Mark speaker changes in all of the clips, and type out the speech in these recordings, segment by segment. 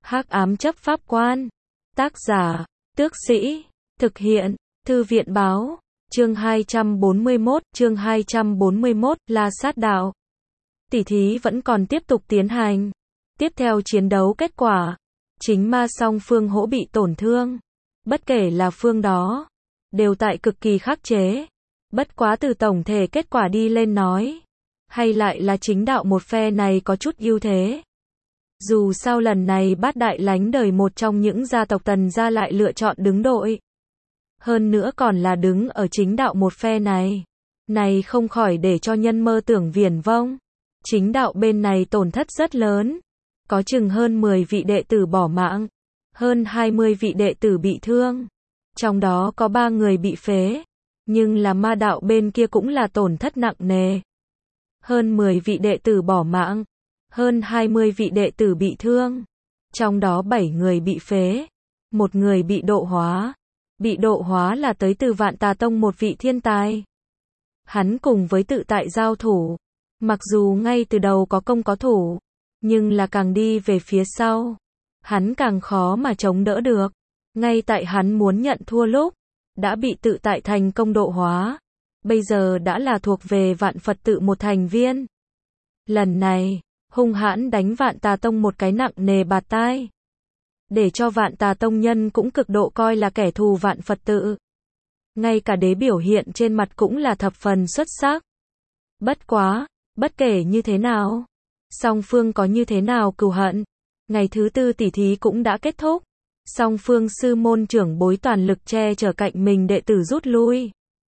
Speaker 1: Hắc ám chấp pháp quan. Tác giả, Tước Sĩ. Thực hiện, Thư viện báo. Chương 241, La Sát Đạo. Tỉ thí vẫn còn tiếp tục tiến hành. Tiếp theo chiến đấu kết quả, chính ma song phương hỗ bị tổn thương. Bất kể là phương đó, đều tại cực kỳ khắc chế. Bất quá từ tổng thể kết quả đi lên nói, hay lại là chính đạo một phe này có chút ưu thế. Dù sao lần này Bát Đại Lánh đời một trong những gia tộc Tần gia lại lựa chọn đứng đội. Hơn nữa còn là đứng ở chính đạo một phe này. Này không khỏi để cho nhân mơ tưởng viển vông. Chính đạo bên này tổn thất rất lớn. Có chừng hơn 10 vị đệ tử bỏ mạng. Hơn 20 vị đệ tử bị thương. Trong đó có 3 người bị phế. Nhưng là ma đạo bên kia cũng là tổn thất nặng nề. Hơn 10 vị đệ tử bỏ mạng. Hơn 20 vị đệ tử bị thương. Trong đó 7 người bị phế. Một người bị độ hóa. Bị độ hóa là tới từ Vạn Tà Tông một vị thiên tài. Hắn cùng với tự tại giao thủ. Mặc dù ngay từ đầu có công có thủ. Nhưng là càng đi về phía sau. Hắn càng khó mà chống đỡ được. Ngay tại hắn muốn nhận thua lúc. Đã bị tự tại thành công độ hóa. Bây giờ đã là thuộc về Vạn Phật tự một thành viên. Lần này, hung hãn đánh Vạn Tà Tông một cái nặng nề bạt tai. Để cho Vạn Tà Tông nhân cũng cực độ coi là kẻ thù Vạn Phật tự. Ngay cả đế biểu hiện trên mặt cũng là thập phần xuất sắc. Bất quá, bất kể như thế nào, song phương có như thế nào cừu hận, ngày thứ tư tỉ thí cũng đã kết thúc. Song phương sư môn trưởng bối toàn lực che chở cạnh mình đệ tử rút lui.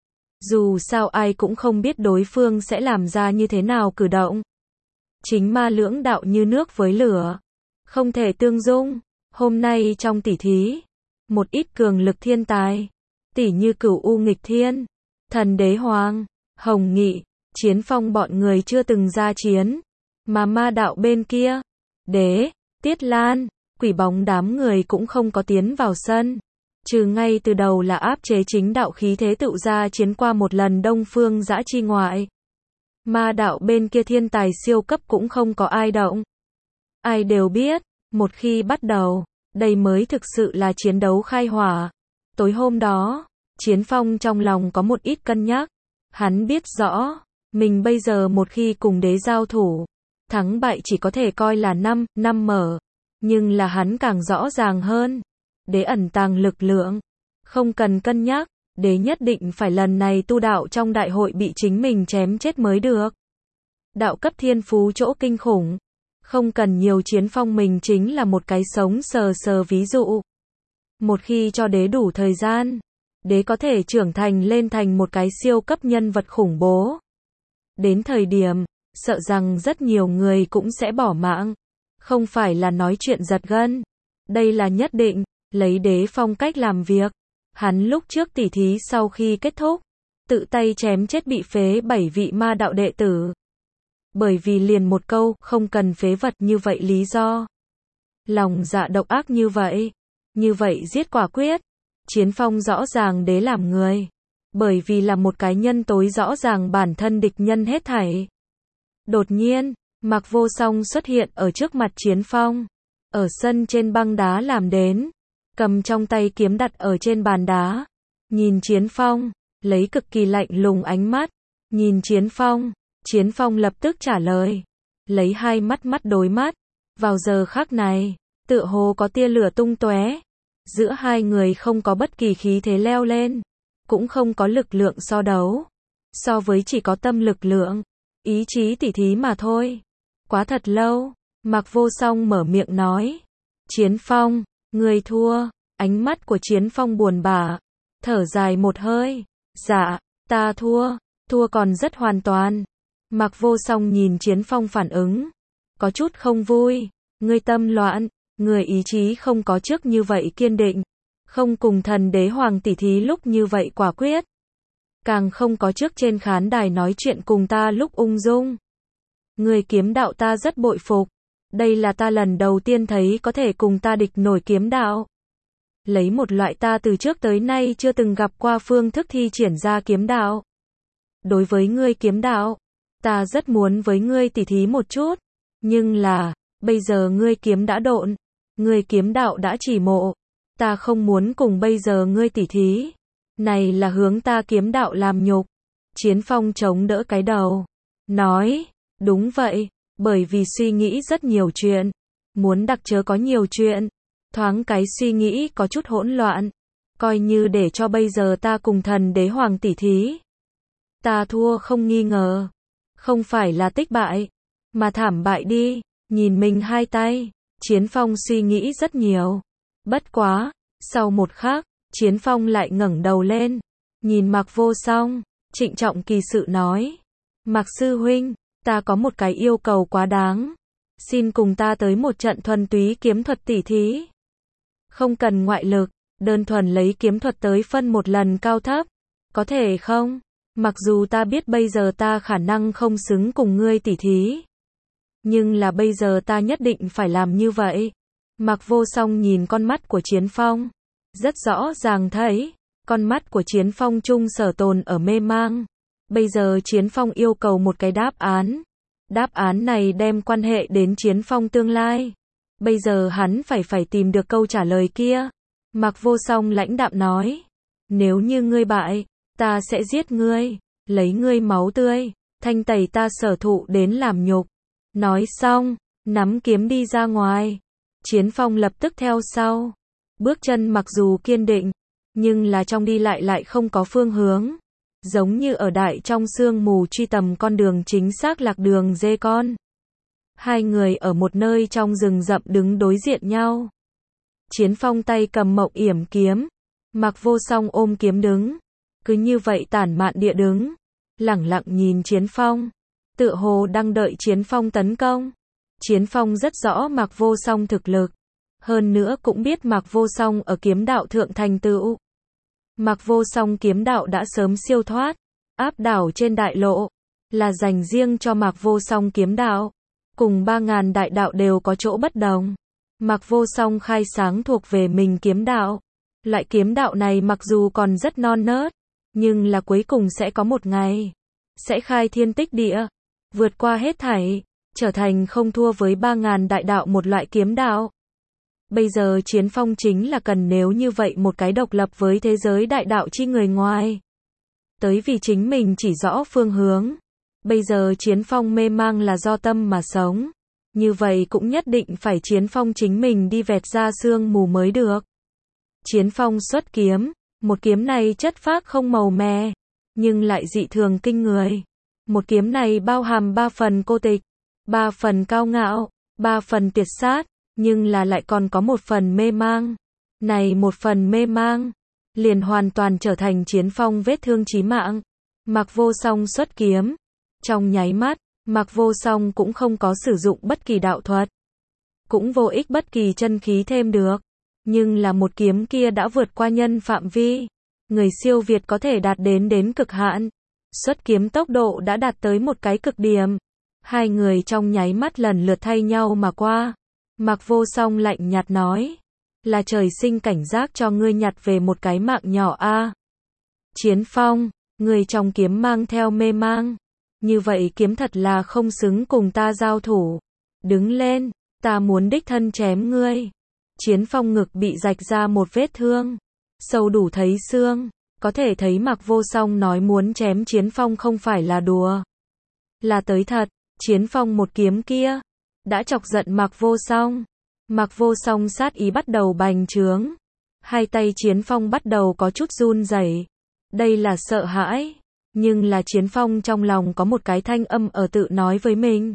Speaker 1: Dù sao ai cũng không biết đối phương sẽ làm ra như thế nào cử động. Chính ma lưỡng đạo như nước với lửa, không thể tương dung. Hôm nay trong tỉ thí, một ít cường lực thiên tài, tỉ như Cửu U Nghịch Thiên, Thần Đế Hoàng, Hồng Nghị, Chiến Phong bọn người chưa từng ra chiến. Mà ma đạo bên kia, Đế, Tiết Lan, Quỷ Bóng đám người cũng không có tiến vào sân. Trừ ngay từ đầu là áp chế chính đạo khí thế tự ra chiến qua một lần Đông Phương Dã Chi ngoại. Ma đạo bên kia thiên tài siêu cấp cũng không có ai động. Ai đều biết, một khi bắt đầu, đây mới thực sự là chiến đấu khai hỏa. Tối hôm đó, Chiến Phong trong lòng có một ít cân nhắc. Hắn biết rõ, mình bây giờ một khi cùng đế giao thủ, thắng bại chỉ có thể coi là 5 mở. Nhưng là hắn càng rõ ràng hơn. Đế ẩn tàng lực lượng. Không cần cân nhắc, đế nhất định phải lần này tu đạo trong đại hội bị chính mình chém chết mới được. Đạo cấp thiên phú chỗ kinh khủng. Không cần nhiều. Chiến Phong mình chính là một cái sống sờ sờ ví dụ. Một khi cho đế đủ thời gian, đế có thể trưởng thành lên thành một cái siêu cấp nhân vật khủng bố. Đến thời điểm, sợ rằng rất nhiều người cũng sẽ bỏ mạng. Không phải là nói chuyện giật gân. Đây là nhất định, lấy đế phong cách làm việc. Hắn lúc trước tỉ thí sau khi kết thúc, tự tay chém chết bị phế 7 vị ma đạo đệ tử. Bởi vì liền một câu, không cần phế vật như vậy lý do. Lòng dạ độc ác như vậy giết quả quyết. Chiến Phong rõ ràng đế làm người. Bởi vì là một cái nhân tối rõ ràng bản thân địch nhân hết thảy. Đột nhiên, Mạc Vô Song xuất hiện ở trước mặt Chiến Phong. Ở sân trên băng đá làm đến. Cầm trong tay kiếm đặt ở trên bàn đá. Nhìn Chiến Phong, lấy cực kỳ lạnh lùng ánh mắt. Nhìn Chiến Phong lập tức trả lời. Lấy hai mắt đối mắt. Vào giờ khắc này, tựa hồ có tia lửa tung tóe. Giữa hai người không có bất kỳ khí thế leo lên. Cũng không có lực lượng so đấu. So với chỉ có tâm lực lượng, ý chí tỉ thí mà thôi. Quá thật lâu, Mạc Vô Song mở miệng nói. Chiến Phong, người thua. Ánh mắt của Chiến Phong buồn bã, thở dài một hơi. Dạ, ta thua còn rất hoàn toàn. Mạc Vô Song nhìn Chiến Phong phản ứng, có chút không vui. Ngươi tâm loạn, người ý chí không có trước như vậy kiên định, không cùng Thần Đế Hoàng tỉ thí lúc như vậy quả quyết, càng không có trước trên khán đài nói chuyện cùng ta lúc ung dung. Người kiếm đạo ta rất bội phục. Đây là ta lần đầu tiên thấy có thể cùng ta địch nổi kiếm đạo. Lấy một loại ta từ trước tới nay chưa từng gặp qua phương thức thi triển ra kiếm đạo. Đối với ngươi kiếm đạo, ta rất muốn với ngươi tỉ thí một chút. Nhưng là, bây giờ ngươi kiếm đã độn. Ngươi kiếm đạo đã chỉ mộ, ta không muốn cùng bây giờ ngươi tỉ thí. Này là hướng ta kiếm đạo làm nhục. Chiến Phong chống đỡ cái đầu, nói, đúng vậy, bởi vì suy nghĩ rất nhiều chuyện, muốn đặc chớ có nhiều chuyện, thoáng cái suy nghĩ có chút hỗn loạn, coi như để cho bây giờ ta cùng thần đế hoàng tỉ thí. Ta thua không nghi ngờ, không phải là tích bại, mà thảm bại đi, nhìn mình hai tay, Chiến Phong suy nghĩ rất nhiều. Bất quá, sau một khắc, Chiến Phong lại ngẩng đầu lên, nhìn Mạc Vô Song, trịnh trọng kỳ sự nói, Mạc sư huynh, ta có một cái yêu cầu quá đáng, xin cùng ta tới một trận thuần túy kiếm thuật tỉ thí. Không cần ngoại lực, đơn thuần lấy kiếm thuật tới phân một lần cao thấp, có thể không? Mặc dù ta biết bây giờ ta khả năng không xứng cùng ngươi tỉ thí, nhưng là bây giờ ta nhất định phải làm như vậy. Mạc Vô Song nhìn con mắt của Chiến Phong, rất rõ ràng thấy, con mắt của Chiến Phong trung sở tồn ở mê mang. Bây giờ Chiến Phong yêu cầu một cái đáp án. Đáp án này đem quan hệ đến Chiến Phong tương lai. Bây giờ hắn phải tìm được câu trả lời kia. Mạc Vô Song lãnh đạm nói, nếu như ngươi bại, ta sẽ giết ngươi, lấy ngươi máu tươi, thanh tẩy ta sở thụ đến làm nhục. Nói xong, nắm kiếm đi ra ngoài. Chiến Phong lập tức theo sau. Bước chân mặc dù kiên định, nhưng là trong đi lại không có phương hướng. Giống như ở đại trong sương mù truy tầm con đường chính xác lạc đường dê con. Hai người ở một nơi trong rừng rậm đứng đối diện nhau. Chiến Phong tay cầm Mộng Yểm kiếm, Mạc Vô Song ôm kiếm đứng. Cứ như vậy tản mạn địa đứng, lẳng lặng nhìn Chiến Phong, tựa hồ đang đợi Chiến Phong tấn công. Chiến Phong rất rõ Mạc Vô Song thực lực, hơn nữa cũng biết Mạc Vô Song ở kiếm đạo thượng thành tựu. Mạc Vô Song kiếm đạo đã sớm siêu thoát, áp đảo trên đại lộ, là dành riêng cho Mạc Vô Song kiếm đạo, cùng 3000 đại đạo đều có chỗ bất đồng. Mạc Vô Song khai sáng thuộc về mình kiếm đạo. Loại kiếm đạo này mặc dù còn rất non nớt, nhưng là cuối cùng sẽ có một ngày sẽ khai thiên tích địa, vượt qua hết thảy, trở thành không thua với 3000 đại đạo một loại kiếm đạo. Bây giờ Chiến Phong chính là cần nếu như vậy một cái độc lập với thế giới đại đạo chi người ngoài. Tới vì chính mình chỉ rõ phương hướng. Bây giờ Chiến Phong mê mang là do tâm mà sống. Như vậy cũng nhất định phải Chiến Phong chính mình đi vẹt ra sương mù mới được. Chiến Phong xuất kiếm, một kiếm này chất phác không màu mè, nhưng lại dị thường kinh người. Một kiếm này bao hàm 3 phần cô tịch, 3 phần cao ngạo, 3 phần tuyệt sát, nhưng là lại còn có một phần mê mang. Này một phần mê mang, liền hoàn toàn trở thành Chiến Phong vết thương chí mạng. Mạc Vô Song xuất kiếm, trong nháy mắt, Mạc Vô Song cũng không có sử dụng bất kỳ đạo thuật, cũng vô ích bất kỳ chân khí thêm được. Nhưng là một kiếm kia đã vượt qua nhân phạm vi, người siêu việt có thể đạt đến cực hạn. Xuất kiếm tốc độ đã đạt tới một cái cực điểm. Hai người trong nháy mắt lần lượt thay nhau mà qua. Mạc Vô Song lạnh nhạt nói, là trời sinh cảnh giác cho ngươi nhặt về một cái mạng nhỏ a. Chiến Phong, người trong kiếm mang theo mê mang, như vậy kiếm thật là không xứng cùng ta giao thủ. Đứng lên, ta muốn đích thân chém ngươi. Chiến Phong ngực bị rạch ra một vết thương, sâu đủ thấy xương, có thể thấy Mạc Vô Song nói muốn chém Chiến Phong không phải là đùa, là tới thật. Chiến Phong một kiếm kia đã chọc giận Mạc Vô Song. Mạc Vô Song sát ý bắt đầu bành trướng, hai tay Chiến Phong bắt đầu có chút run rẩy. Đây là sợ hãi, nhưng là Chiến Phong trong lòng có một cái thanh âm ở tự nói với mình.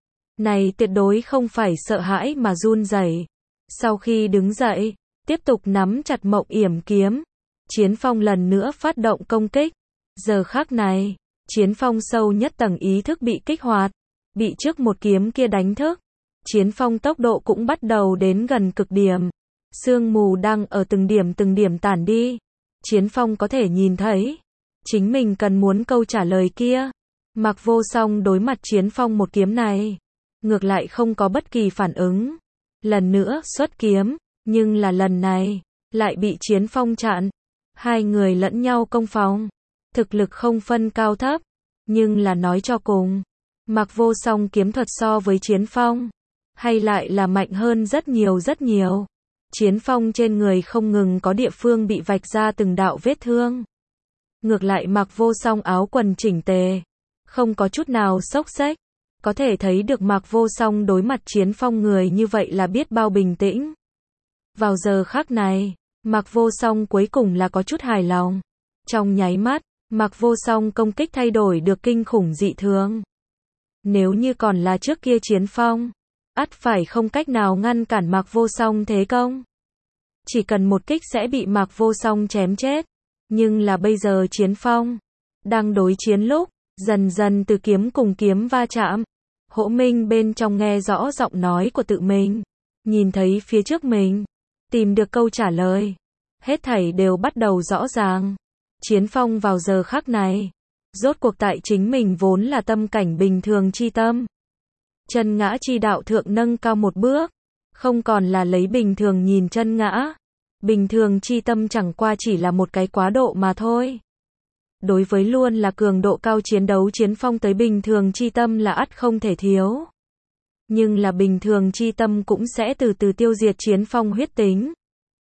Speaker 1: Này tuyệt đối không phải sợ hãi mà run rẩy. Sau khi đứng dậy, tiếp tục nắm chặt Mộng Yểm kiếm, Chiến Phong lần nữa phát động công kích. Giờ khắc này, Chiến Phong sâu nhất tầng ý thức bị kích hoạt, bị trước một kiếm kia đánh thức. Chiến Phong tốc độ cũng bắt đầu đến gần cực điểm. Sương mù đang ở từng điểm tản đi. Chiến Phong có thể nhìn thấy chính mình cần muốn câu trả lời kia. Mạc Vô Song đối mặt Chiến Phong một kiếm này, ngược lại không có bất kỳ phản ứng. Lần nữa xuất kiếm, nhưng là lần này lại bị Chiến Phong chặn. Hai người lẫn nhau công phòng, thực lực không phân cao thấp, nhưng là nói cho cùng, Mạc Vô Song kiếm thuật so với Chiến Phong hay lại là mạnh hơn rất nhiều rất nhiều. Chiến Phong trên người không ngừng có địa phương bị vạch ra từng đạo vết thương. Ngược lại Mạc Vô Song áo quần chỉnh tề, không có chút nào xốc xếch. Có thể thấy được Mạc Vô Song đối mặt Chiến Phong người như vậy là biết bao bình tĩnh. Vào giờ khắc này, Mạc Vô Song cuối cùng là có chút hài lòng. Trong nháy mắt, Mạc Vô Song công kích thay đổi được kinh khủng dị thường. Nếu như còn là trước kia Chiến Phong, ắt phải không cách nào ngăn cản Mạc Vô Song thế công. Chỉ cần một kích sẽ bị Mạc Vô Song chém chết. Nhưng là bây giờ Chiến Phong đang đối chiến lúc, dần dần từ kiếm cùng kiếm va chạm. Hỗ Minh bên trong nghe rõ giọng nói của tự mình, nhìn thấy phía trước mình, tìm được câu trả lời. Hết thảy đều bắt đầu rõ ràng. Chiến Phong vào giờ khắc này, rốt cuộc tại chính mình vốn là tâm cảnh bình thường chi tâm. Chân ngã chi đạo thượng nâng cao một bước, không còn là lấy bình thường nhìn chân ngã. Bình thường chi tâm chẳng qua chỉ là một cái quá độ mà thôi. Đối với luôn là cường độ cao chiến đấu Chiến Phong tới bình thường chi tâm là ắt không thể thiếu. Nhưng là bình thường chi tâm cũng sẽ từ từ tiêu diệt Chiến Phong huyết tính.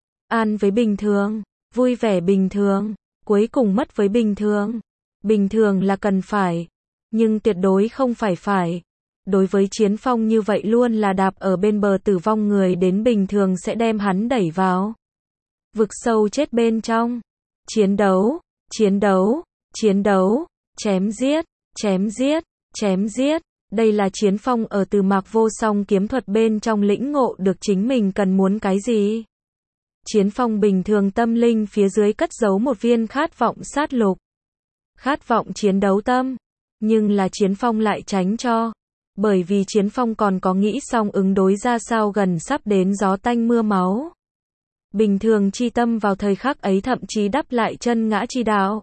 Speaker 1: An với bình thường, vui vẻ bình thường, cuối cùng mất với bình thường. Bình thường là cần phải, nhưng tuyệt đối không phải. Đối với Chiến Phong như vậy luôn là đạp ở bên bờ tử vong người đến bình thường sẽ đem hắn đẩy vào vực sâu chết bên trong. Chiến đấu, chiến đấu, chiến đấu, chém giết, chém giết, chém giết. Đây là Chiến Phong ở từ Mạc Vô Song kiếm thuật bên trong lĩnh ngộ được chính mình cần muốn cái gì. Chiến Phong bình thường tâm linh phía dưới cất giấu một viên khát vọng sát lục. Khát vọng chiến đấu tâm. Nhưng là Chiến Phong lại tránh cho. Bởi vì Chiến Phong còn có nghĩ xong ứng đối ra sao gần sắp đến gió tanh mưa máu. Bình thường chi tâm vào thời khắc ấy thậm chí đắp lại chân ngã chi đạo.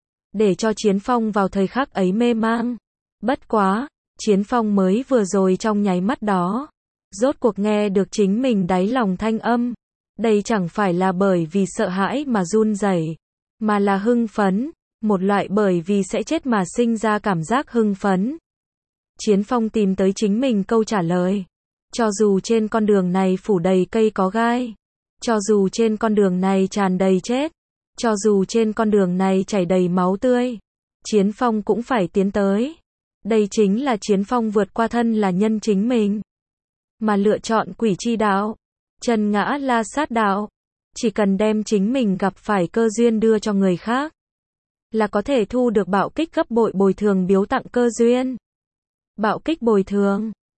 Speaker 1: Để cho Chiến Phong vào thời khắc ấy mê mang. Bất quá, Chiến Phong mới vừa rồi trong nháy mắt đó. Rốt cuộc nghe được chính mình đáy lòng thanh âm. Đây chẳng phải là bởi vì sợ hãi mà run rẩy, mà là hưng phấn. Một loại bởi vì sẽ chết mà sinh ra cảm giác hưng phấn. Chiến Phong tìm tới chính mình câu trả lời. Cho dù trên con đường này phủ đầy cây có gai. Cho dù trên con đường này tràn đầy chết. Cho dù trên con đường này chảy đầy máu tươi. Chiến Phong cũng phải tiến tới. Đây chính là Chiến Phong vượt qua thân là nhân chính mình. Mà lựa chọn quỷ chi đạo. Chân ngã la sát đạo. Chỉ cần đem chính mình gặp phải cơ duyên đưa cho người khác. Là có thể thu được bạo kích gấp bội bồi thường biếu tặng cơ duyên. Bạo kích bồi thường.